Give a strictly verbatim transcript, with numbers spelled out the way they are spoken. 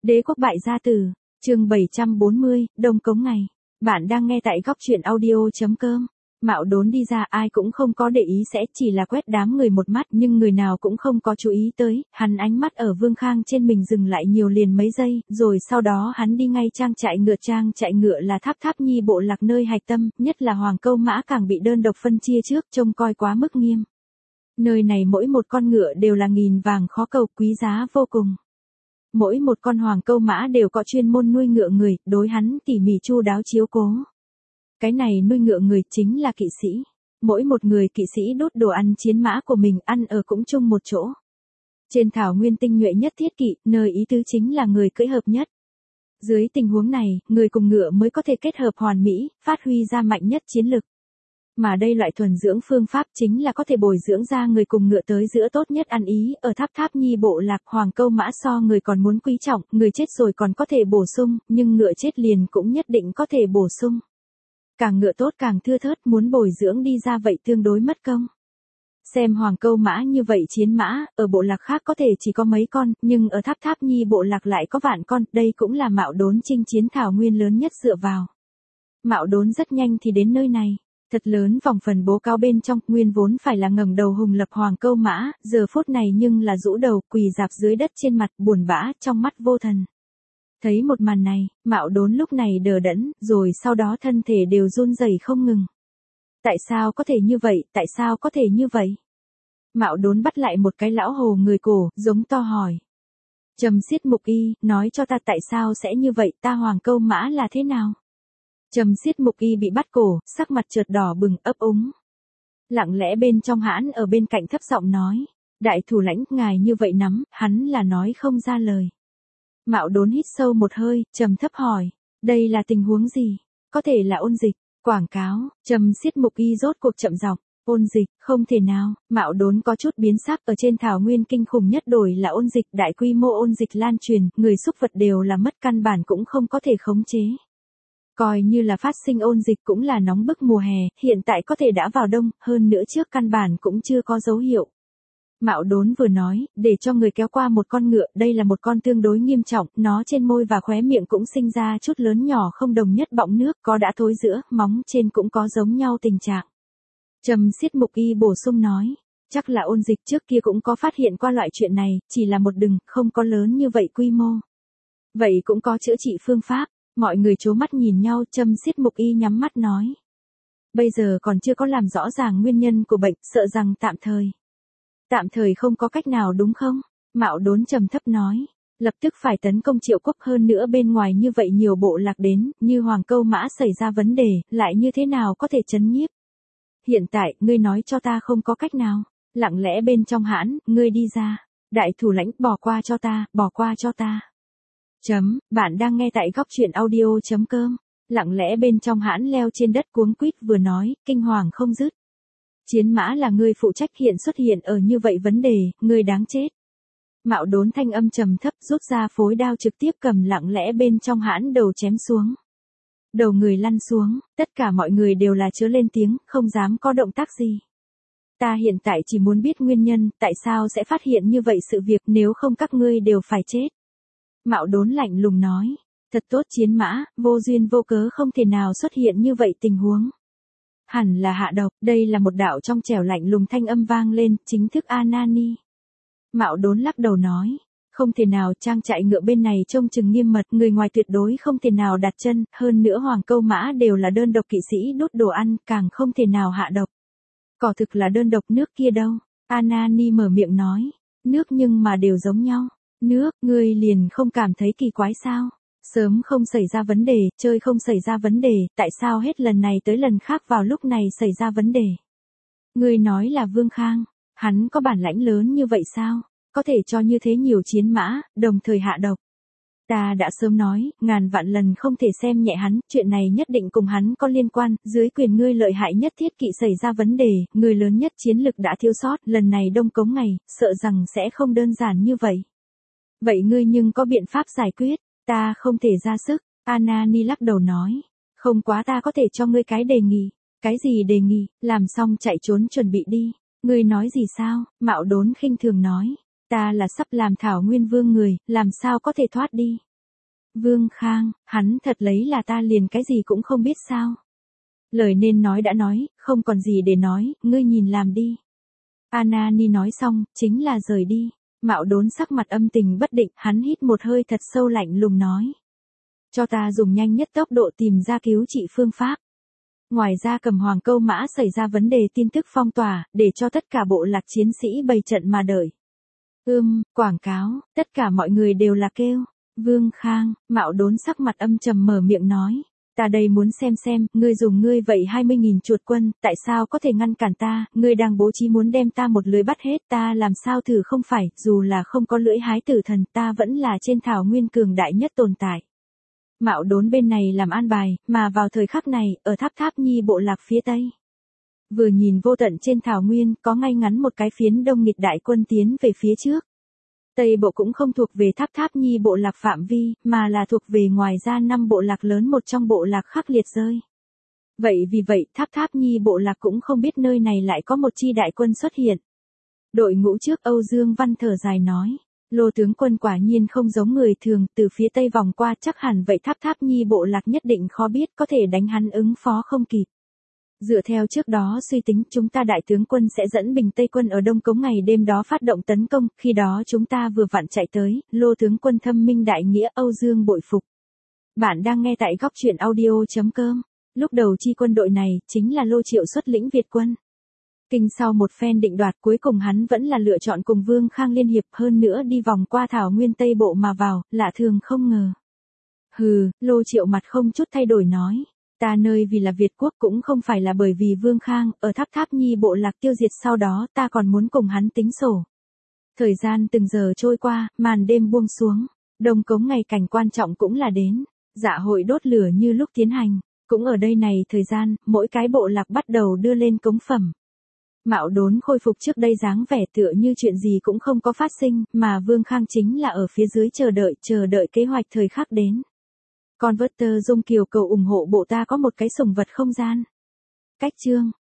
Đế quốc bại gia tử, chương bảy trăm bốn mươi, Đông Cống ngày. Bạn đang nghe tại góc truyện audio.com. Mạo Đốn đi ra, ai cũng không có để ý, sẽ chỉ là quét đám người một mắt, nhưng người nào cũng không có chú ý tới. Hắn ánh mắt ở Vương Khang trên mình dừng lại nhiều liền mấy giây, rồi sau đó hắn đi ngay trang trại ngựa. Trang trại ngựa là Tháp Tháp Nhi bộ lạc nơi hạch tâm, nhất là Hoàng Câu Mã càng bị đơn độc phân chia trước, trông coi quá mức nghiêm. Nơi này mỗi một con ngựa đều là nghìn vàng khó cầu, quý giá vô cùng. Mỗi một con Hoàng Câu Mã đều có chuyên môn nuôi ngựa người, đối hắn tỉ mỉ chu đáo chiếu cố. Cái này nuôi ngựa người chính là kỵ sĩ. Mỗi một người kỵ sĩ đốt đồ ăn chiến mã của mình, ăn ở cũng chung một chỗ. Trên thảo nguyên tinh nhuệ nhất thiết kỵ, nơi ý tứ chính là người cưỡi hợp nhất. Dưới tình huống này, người cùng ngựa mới có thể kết hợp hoàn mỹ, phát huy ra mạnh nhất chiến lực. Mà đây loại thuần dưỡng phương pháp chính là có thể bồi dưỡng ra người cùng ngựa tới giữa tốt nhất ăn ý. Ở Tháp Tháp Nhi bộ lạc, Hoàng Câu Mã so người còn muốn quý trọng, người chết rồi còn có thể bổ sung, nhưng ngựa chết liền cũng nhất định có thể bổ sung. Càng ngựa tốt càng thưa thớt, muốn bồi dưỡng đi ra vậy tương đối mất công. Xem Hoàng Câu Mã như vậy chiến mã, ở bộ lạc khác có thể chỉ có mấy con, nhưng ở Tháp Tháp Nhi bộ lạc lại có vạn con, đây cũng là Mạo Đốn chinh chiến thảo nguyên lớn nhất dựa vào. Mạo Đốn rất nhanh thì đến nơi này. Thật lớn vòng phần bố cao bên trong, nguyên vốn phải là ngẩng đầu hùng lập Hoàng Câu Mã, giờ phút này nhưng là rũ đầu, quỳ rạp dưới đất trên mặt, buồn bã, trong mắt vô thần. Thấy một màn này, Mạo Đốn lúc này đờ đẫn, rồi sau đó thân thể đều run rẩy không ngừng. Tại sao có thể như vậy, tại sao có thể như vậy? Mạo Đốn bắt lại một cái lão hồ người cổ, giống to hỏi. Trầm Xiết Mục Y, nói cho ta tại sao sẽ như vậy, ta Hoàng Câu Mã là thế nào? Trầm Xiết Mục Y bị bắt cổ, sắc mặt chợt đỏ bừng, ấp úng. Lặng lẽ bên trong hãn ở bên cạnh thấp giọng nói. Đại thủ lãnh, ngài như vậy nắm, hắn là nói không ra lời. Mạo Đốn hít sâu một hơi, trầm thấp hỏi. Đây là tình huống gì? Có thể là ôn dịch, quảng cáo. Trầm Xiết Mục Y rốt cuộc chậm giọng. Ôn dịch, không thể nào. Mạo Đốn có chút biến sắc, ở trên thảo nguyên kinh khủng nhất đổi là ôn dịch, đại quy mô ôn dịch lan truyền, người súc vật đều là mất căn bản cũng không có thể khống chế. Coi như là phát sinh ôn dịch cũng là nóng bức mùa hè, hiện tại có thể đã vào đông, hơn nữa trước căn bản cũng chưa có dấu hiệu. Mạo Đốn vừa nói, để cho người kéo qua một con ngựa, đây là một con tương đối nghiêm trọng, nó trên môi và khóe miệng cũng sinh ra chút lớn nhỏ không đồng nhất bọng nước, có đã thối giữa, móng trên cũng có giống nhau tình trạng. Trầm Xiết Mục Y bổ sung nói, chắc là ôn dịch, trước kia cũng có phát hiện qua loại chuyện này, chỉ là một đừng, không có lớn như vậy quy mô. Vậy cũng có chữa trị phương pháp. Mọi người trố mắt nhìn nhau, Trầm Xiết Mục Y nhắm mắt nói. Bây giờ còn chưa có làm rõ ràng nguyên nhân của bệnh, sợ rằng tạm thời. Tạm thời không có cách nào đúng không? Mạo Đốn trầm thấp nói. Lập tức phải tấn công Triệu Quốc, hơn nữa bên ngoài như vậy nhiều bộ lạc đến, như Hoàng Câu Mã xảy ra vấn đề, lại như thế nào có thể trấn nhiếp? Hiện tại, ngươi nói cho ta không có cách nào. Lặng lẽ bên trong hãn, ngươi đi ra. Đại thủ lãnh, bỏ qua cho ta, bỏ qua cho ta. Chấm, bạn đang nghe tại góc truyện audio.com. Lặng lẽ bên trong hãn leo trên đất cuống quýt vừa nói, kinh hoàng không dứt. Chiến mã là ngươi phụ trách, hiện xuất hiện ở như vậy vấn đề, ngươi đáng chết. Mạo Đốn thanh âm trầm thấp, rút ra phối đao trực tiếp cầm lặng lẽ bên trong hãn đầu chém xuống. Đầu người lăn xuống, tất cả mọi người đều là chớ lên tiếng, không dám có động tác gì. Ta hiện tại chỉ muốn biết nguyên nhân, tại sao sẽ phát hiện như vậy sự việc, nếu không các ngươi đều phải chết. Mạo Đốn lạnh lùng nói, thật tốt chiến mã, vô duyên vô cớ không thể nào xuất hiện như vậy tình huống. Hẳn là hạ độc, đây là một đạo trong trẻo lạnh lùng thanh âm vang lên, chính thức Anani. Mạo Đốn lắc đầu nói, không thể nào, trang trại ngựa bên này trông chừng nghiêm mật, người ngoài tuyệt đối không thể nào đặt chân, hơn nữa Hoàng Câu Mã đều là đơn độc kỵ sĩ đốt đồ ăn, càng không thể nào hạ độc. Cỏ thực là đơn độc, nước kia đâu? Anani mở miệng nói, nước nhưng mà đều giống nhau. Nước, ngươi liền không cảm thấy kỳ quái sao? Sớm không xảy ra vấn đề, chơi không xảy ra vấn đề, tại sao hết lần này tới lần khác vào lúc này xảy ra vấn đề? Ngươi nói là Vương Khang, hắn có bản lãnh lớn như vậy sao? Có thể cho như thế nhiều chiến mã, đồng thời hạ độc. Ta đã sớm nói, ngàn vạn lần không thể xem nhẹ hắn, chuyện này nhất định cùng hắn có liên quan, dưới quyền ngươi lợi hại nhất thiết kỵ xảy ra vấn đề, người lớn nhất chiến lực đã thiếu sót, lần này Đông Cống ngày, sợ rằng sẽ không đơn giản như vậy. Vậy ngươi nhưng có biện pháp giải quyết, ta không thể ra sức, Anani lắc đầu nói, không quá ta có thể cho ngươi cái đề nghị, cái gì đề nghị, làm xong chạy trốn chuẩn bị đi, ngươi nói gì sao, Mạo Đốn khinh thường nói, ta là sắp làm thảo nguyên vương người, làm sao có thể thoát đi, Vương Khang, hắn thật lấy là ta liền cái gì cũng không biết sao. Lời nên nói đã nói, không còn gì để nói, ngươi nhìn làm đi. Anani nói xong, chính là rời đi. Mạo Đốn sắc mặt âm tình bất định, hắn hít một hơi thật sâu lạnh lùng nói. Cho ta dùng nhanh nhất tốc độ tìm ra cứu trị phương pháp. Ngoài ra Cầm Hoàng Câu Mã xảy ra vấn đề tin tức phong tỏa, để cho tất cả bộ lạc chiến sĩ bày trận mà đợi. Ưm, quảng cáo, tất cả mọi người đều là kêu. Vương Khang, Mạo Đốn sắc mặt âm trầm mở miệng nói. Ta đây muốn xem xem, ngươi dùng ngươi vậy hai mươi nghìn chuột quân, tại sao có thể ngăn cản ta, ngươi đang bố trí muốn đem ta một lưới bắt hết, ta làm sao thử không phải, dù là không có lưỡi hái tử thần, ta vẫn là trên thảo nguyên cường đại nhất tồn tại. Mạo Đốn bên này làm an bài, mà vào thời khắc này, ở Tháp Tháp Nhi bộ lạc phía tây. Vừa nhìn vô tận trên thảo nguyên, có ngay ngắn một cái phiến đông nghịt đại quân tiến về phía trước. Tây bộ cũng không thuộc về Tháp Tháp Nhi bộ lạc phạm vi, mà là thuộc về ngoài ra năm bộ lạc lớn một trong bộ lạc khắc liệt rơi. Vậy vì vậy Tháp Tháp Nhi bộ lạc cũng không biết nơi này lại có một chi đại quân xuất hiện. Đội ngũ trước Âu Dương Văn thở dài nói. Lô tướng quân quả nhiên không giống người thường, từ phía tây vòng qua chắc hẳn vậy Tháp Tháp Nhi bộ lạc nhất định khó biết có thể đánh hắn ứng phó không kịp. Dựa theo trước đó suy tính chúng ta đại tướng quân sẽ dẫn Bình Tây quân ở Đông Cống ngày đêm đó phát động tấn công, khi đó chúng ta vừa vặn chạy tới, Lô tướng quân thâm minh đại nghĩa Âu Dương bội phục. Bạn đang nghe tại góc truyện audio.com, lúc đầu chi quân đội này chính là Lô Triệu xuất lĩnh Việt quân. Kinh sau một phen định đoạt cuối cùng hắn vẫn là lựa chọn cùng Vương Khang liên hiệp hơn nữa đi vòng qua thảo nguyên Tây Bộ mà vào, lạ thường không ngờ. Hừ, Lô Triệu mặt không chút thay đổi nói. Ta nơi vì là Việt quốc cũng không phải là bởi vì Vương Khang, ở Tháp Tháp Nhi bộ lạc tiêu diệt sau đó ta còn muốn cùng hắn tính sổ. Thời gian từng giờ trôi qua, màn đêm buông xuống, Đông Cống ngày cảnh quan trọng cũng là đến, dạ hội đốt lửa như lúc tiến hành, cũng ở đây này thời gian, mỗi cái bộ lạc bắt đầu đưa lên cống phẩm. Mạo Đốn khôi phục trước đây dáng vẻ tựa như chuyện gì cũng không có phát sinh, mà Vương Khang chính là ở phía dưới chờ đợi, chờ đợi kế hoạch thời khắc đến. Converter Dung Kiều cầu ủng hộ bộ ta có một cái sủng vật không gian. Cách chương